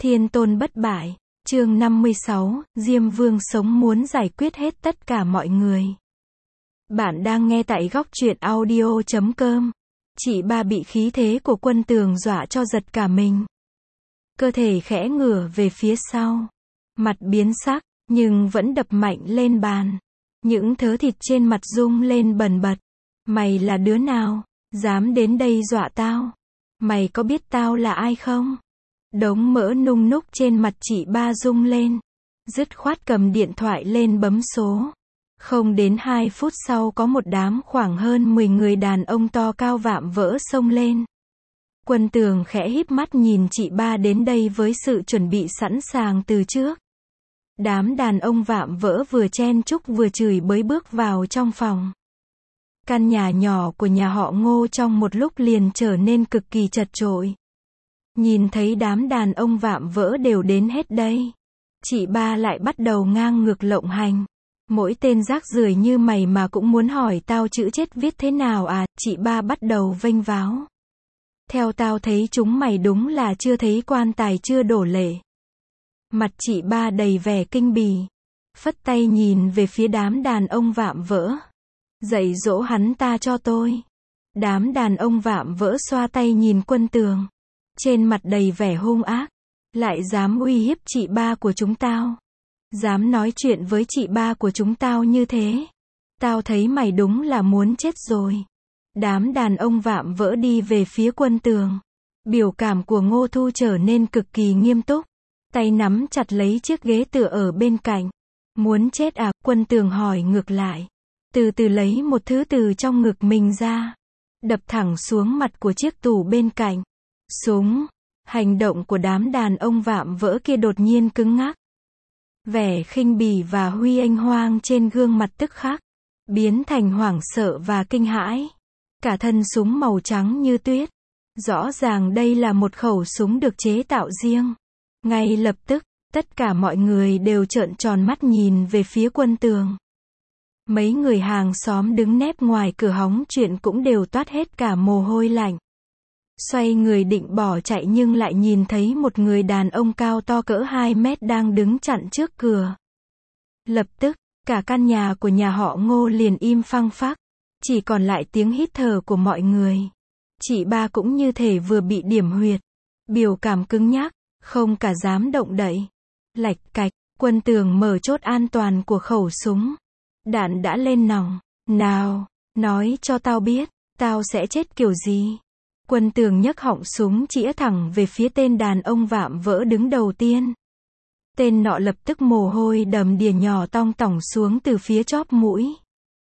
Thiên tôn bất bại, chương 56, Diêm Vương sống muốn giải quyết hết tất cả mọi người. Bạn đang nghe tại góc truyện audio.com. Chị ba bị khí thế của Quân Tường dọa cho giật cả mình. Cơ thể khẽ ngửa về phía sau. Mặt biến sắc, nhưng vẫn đập mạnh lên bàn. Những thớ thịt trên mặt rung lên bần bật. Mày là đứa nào? Dám đến đây dọa tao? Mày có biết tao là ai không? Đống mỡ nung núc trên mặt chị ba rung lên. Dứt khoát cầm điện thoại lên bấm số. Không đến 2 phút sau có một đám khoảng hơn 10 người đàn ông to cao vạm vỡ xông lên. Quân Tường khẽ híp mắt nhìn chị ba đến đây với sự chuẩn bị sẵn sàng từ trước. Đám đàn ông vạm vỡ vừa chen chúc vừa chửi bới bước vào trong phòng. Căn nhà nhỏ của nhà họ Ngô trong một lúc liền trở nên cực kỳ chật chội. Nhìn thấy đám đàn ông vạm vỡ đều đến hết đây. Chị ba lại bắt đầu ngang ngược lộng hành. Mỗi tên rác rưởi như mày mà cũng muốn hỏi tao chữ chết viết thế nào à? Chị ba bắt đầu vênh váo. Theo tao thấy chúng mày đúng là chưa thấy quan tài chưa đổ lệ. Mặt chị ba đầy vẻ kinh bỉ. Phất tay nhìn về phía đám đàn ông vạm vỡ. Dạy dỗ hắn ta cho tôi. Đám đàn ông vạm vỡ xoa tay nhìn Quân Tường. Trên mặt đầy vẻ hung ác. Lại dám uy hiếp chị ba của chúng tao. Dám nói chuyện với chị ba của chúng tao như thế. Tao thấy mày đúng là muốn chết rồi. Đám đàn ông vạm vỡ đi về phía Quân Tường. Biểu cảm của Ngô Thu trở nên cực kỳ nghiêm túc. Tay nắm chặt lấy chiếc ghế tựa ở bên cạnh. Muốn chết à? Quân Tường hỏi ngược lại. Từ từ lấy một thứ từ trong ngực mình ra. Đập thẳng xuống mặt của chiếc tủ bên cạnh. Súng. Hành động của đám đàn ông vạm vỡ kia đột nhiên cứng ngắc. Vẻ khinh bỉ và huy anh hoang trên gương mặt tức khắc biến thành hoảng sợ và kinh hãi. Cả thân súng màu trắng như tuyết. Rõ ràng đây là một khẩu súng được chế tạo riêng. Ngay lập tức, tất cả mọi người đều trợn tròn mắt nhìn về phía Quân Tường. Mấy người hàng xóm đứng nép ngoài cửa hóng chuyện cũng đều toát hết cả mồ hôi lạnh. Xoay người định bỏ chạy nhưng lại nhìn thấy một người đàn ông cao to cỡ 2 mét đang đứng chặn trước cửa. Lập tức, cả căn nhà của nhà họ Ngô liền im phăng phắc. Chỉ còn lại tiếng hít thở của mọi người. Chị ba cũng như thể vừa bị điểm huyệt. Biểu cảm cứng nhắc, không cả dám động đậy. Lạch cạch, Quân Tường mở chốt an toàn của khẩu súng. Đạn đã lên nòng. Nào, nói cho tao biết, tao sẽ chết kiểu gì? Quân Tường nhấc họng súng chĩa thẳng về phía tên đàn ông vạm vỡ đứng đầu tiên. Tên nọ lập tức mồ hôi đầm đìa nhỏ tong tỏng xuống từ phía chóp mũi.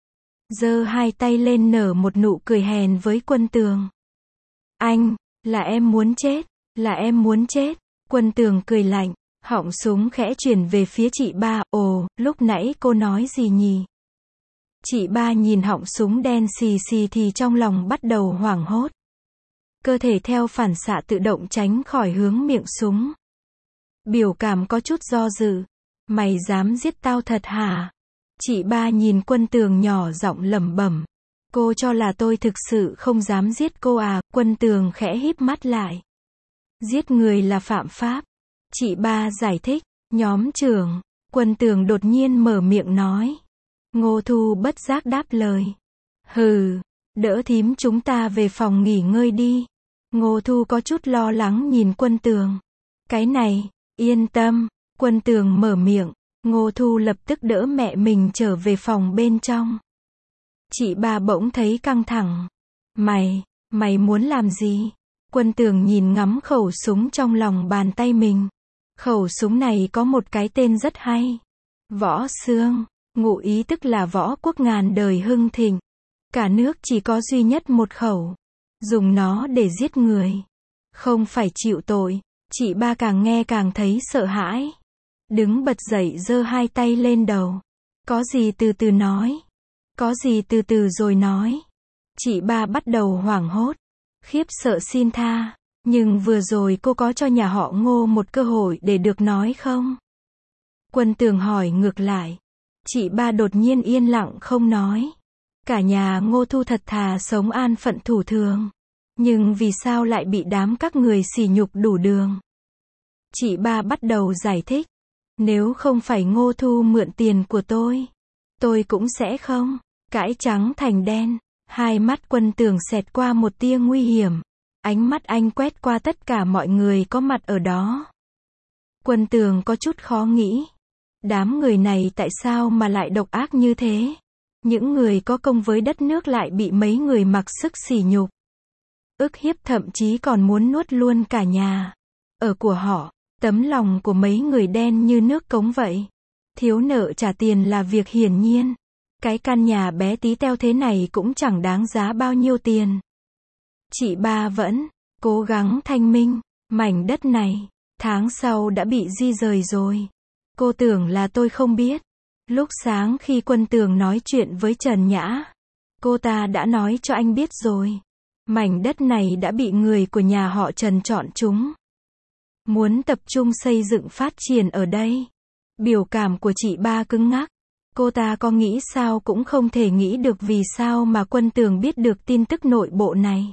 Giơ hai tay lên nở một nụ cười hèn với Quân Tường. Anh, là em muốn chết, là em muốn chết. Quân Tường cười lạnh, họng súng khẽ chuyển về phía chị ba. Ồ, lúc nãy cô nói gì nhỉ? Chị ba nhìn họng súng đen xì xì thì trong lòng bắt đầu hoảng hốt. Cơ thể theo phản xạ tự động tránh khỏi hướng miệng súng. Biểu cảm có chút do dự. Mày dám giết tao thật hả? Chị ba nhìn Quân Tường nhỏ giọng lẩm bẩm. Cô cho là tôi thực sự không dám giết cô à? Quân Tường khẽ híp mắt lại. Giết người là phạm pháp. Chị ba giải thích. Nhóm trưởng. Quân Tường đột nhiên mở miệng nói. Ngô Thu bất giác đáp lời. Hừ, đỡ thím chúng ta về phòng nghỉ ngơi đi. Ngô Thu có chút lo lắng nhìn Quân Tường. Cái này, yên tâm. Quân Tường mở miệng. Ngô Thu lập tức đỡ mẹ mình trở về phòng bên trong. Chị ba bỗng thấy căng thẳng. Mày muốn làm gì? Quân Tường nhìn ngắm khẩu súng trong lòng bàn tay mình. Khẩu súng này có một cái tên rất hay. Võ Xương, ngụ ý tức là võ quốc ngàn đời hưng thịnh. Cả nước chỉ có duy nhất một khẩu. Dùng nó để giết người. Không phải chịu tội. Chị ba càng nghe càng thấy sợ hãi. Đứng bật dậy giơ hai tay lên đầu. Có gì từ từ nói. Có gì từ từ rồi nói. Chị ba bắt đầu hoảng hốt. Khiếp sợ xin tha. Nhưng vừa rồi cô có cho nhà họ Ngô một cơ hội để được nói không? Quân Tường hỏi ngược lại. Chị ba đột nhiên yên lặng không nói. Cả nhà Ngô Thu thật thà sống an phận thủ thường. Nhưng vì sao lại bị đám các người sỉ nhục đủ đường? Chị ba bắt đầu giải thích. Nếu không phải Ngô Thu mượn tiền của tôi cũng sẽ không. Cãi trắng thành đen. Hai mắt Quân Tường xẹt qua một tia nguy hiểm. Ánh mắt anh quét qua tất cả mọi người có mặt ở đó. Quân Tường có chút khó nghĩ. Đám người này tại sao mà lại độc ác như thế? Những người có công với đất nước lại bị mấy người mặc sức sỉ nhục. Ức hiếp, thậm chí còn muốn nuốt luôn cả nhà ở của họ. Tấm lòng của mấy người đen như nước cống vậy. Thiếu nợ trả tiền là việc hiển nhiên. Cái căn nhà bé tí teo thế này cũng chẳng đáng giá bao nhiêu tiền. Chị ba vẫn cố gắng thanh minh. Mảnh đất này tháng sau đã bị di rời rồi. Cô tưởng là tôi không biết. Lúc sáng khi Quân Tường nói chuyện với Trần Nhã, cô ta đã nói cho anh biết rồi. Mảnh đất này đã bị người của nhà họ Trần chọn chúng. Muốn tập trung xây dựng phát triển ở đây. Biểu cảm của chị ba cứng ngắc. Cô ta có nghĩ sao cũng không thể nghĩ được vì sao mà Quân Tường biết được tin tức nội bộ này.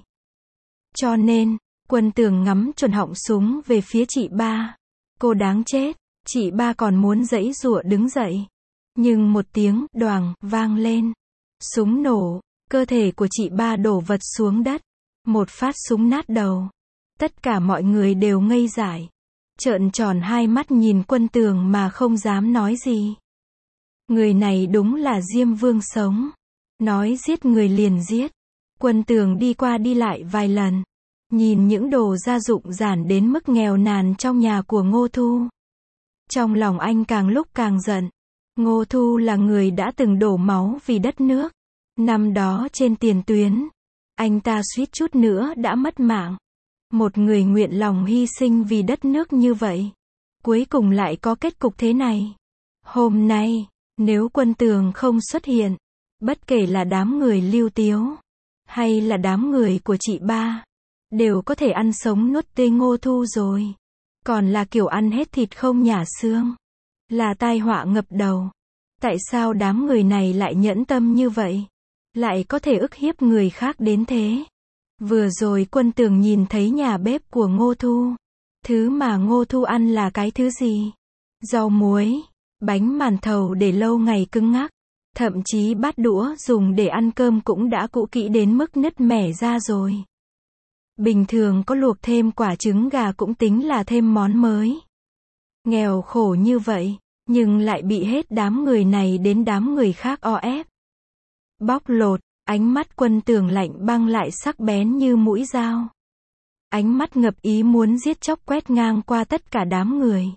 Cho nên, Quân Tường ngắm chuẩn họng súng về phía chị ba. Cô đáng chết. Chị ba còn muốn giãy giụa đứng dậy. Nhưng một tiếng đoàng vang lên. Súng nổ. Cơ thể của chị ba đổ vật xuống đất. Một phát súng nát đầu. Tất cả mọi người đều ngây dại. Trợn tròn hai mắt nhìn Quân Tường mà không dám nói gì. Người này đúng là Diêm Vương sống. Nói giết người liền giết. Quân Tường đi qua đi lại vài lần. Nhìn những đồ gia dụng giản đến mức nghèo nàn trong nhà của Ngô Thu. Trong lòng anh càng lúc càng giận. Ngô Thu là người đã từng đổ máu vì đất nước. Năm đó trên tiền tuyến, anh ta suýt chút nữa đã mất mạng. Một người nguyện lòng hy sinh vì đất nước như vậy. Cuối cùng lại có kết cục thế này. Hôm nay, nếu Quân Tường không xuất hiện, bất kể là đám người Lưu Tiếu, hay là đám người của chị ba, đều có thể ăn sống nuốt tươi Ngô Thu rồi. Còn là kiểu ăn hết thịt không nhả xương. Là tai họa ngập đầu. Tại sao đám người này lại nhẫn tâm như vậy? Lại có thể ức hiếp người khác đến thế? Vừa rồi Quân Tường nhìn thấy nhà bếp của Ngô Thu. Thứ mà Ngô Thu ăn là cái thứ gì? Rau muối, bánh màn thầu để lâu ngày cứng ngắc. Thậm chí bát đũa dùng để ăn cơm cũng đã cũ kỹ đến mức nứt mẻ ra rồi. Bình thường có luộc thêm quả trứng gà cũng tính là thêm món mới. Nghèo khổ như vậy, nhưng lại bị hết đám người này đến đám người khác o ép. Bóc lột, ánh mắt Quân Tường lạnh băng lại sắc bén như mũi dao. Ánh mắt ngập ý muốn giết chóc quét ngang qua tất cả đám người.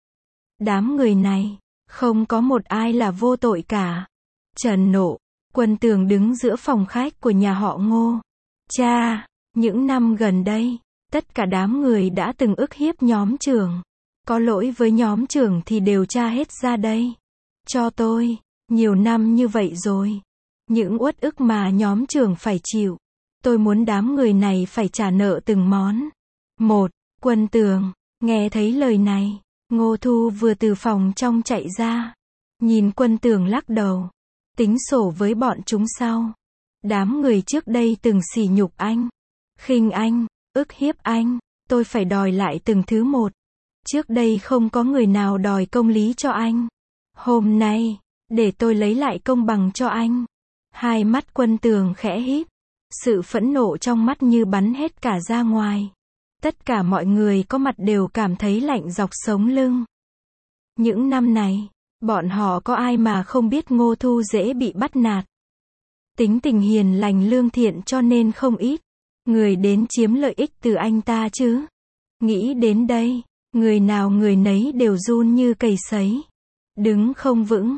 Đám người này, không có một ai là vô tội cả. Trần nộ, Quân Tường đứng giữa phòng khách của nhà họ Ngô. Cha, những năm gần đây, tất cả đám người đã từng ức hiếp nhóm trưởng. Có lỗi với nhóm trưởng thì đều tra hết ra đây. Cho tôi, nhiều năm như vậy rồi. Những uất ức mà nhóm trưởng phải chịu. Tôi muốn đám người này phải trả nợ từng món. Một, Quân Tường, nghe thấy lời này, Ngô Thu vừa từ phòng trong chạy ra. Nhìn Quân Tường lắc đầu. Tính sổ với bọn chúng sau. Đám người trước đây từng sỉ nhục anh, khinh anh, ức hiếp anh. Tôi phải đòi lại từng thứ một. Trước đây không có người nào đòi công lý cho anh. Hôm nay, để tôi lấy lại công bằng cho anh. Hai mắt Quân Tường khẽ híp. Sự phẫn nộ trong mắt như bắn hết cả ra ngoài. Tất cả mọi người có mặt đều cảm thấy lạnh dọc sống lưng. Những năm này, bọn họ có ai mà không biết Ngô Thu dễ bị bắt nạt. Tính tình hiền lành lương thiện cho nên không ít người đến chiếm lợi ích từ anh ta chứ. Nghĩ đến đây, người nào người nấy đều run như cầy sấy. Đứng không vững.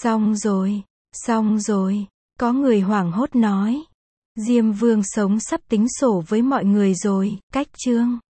Xong rồi. Có người hoảng hốt nói. Diêm Vương sống sắp tính sổ với mọi người rồi, cách chương.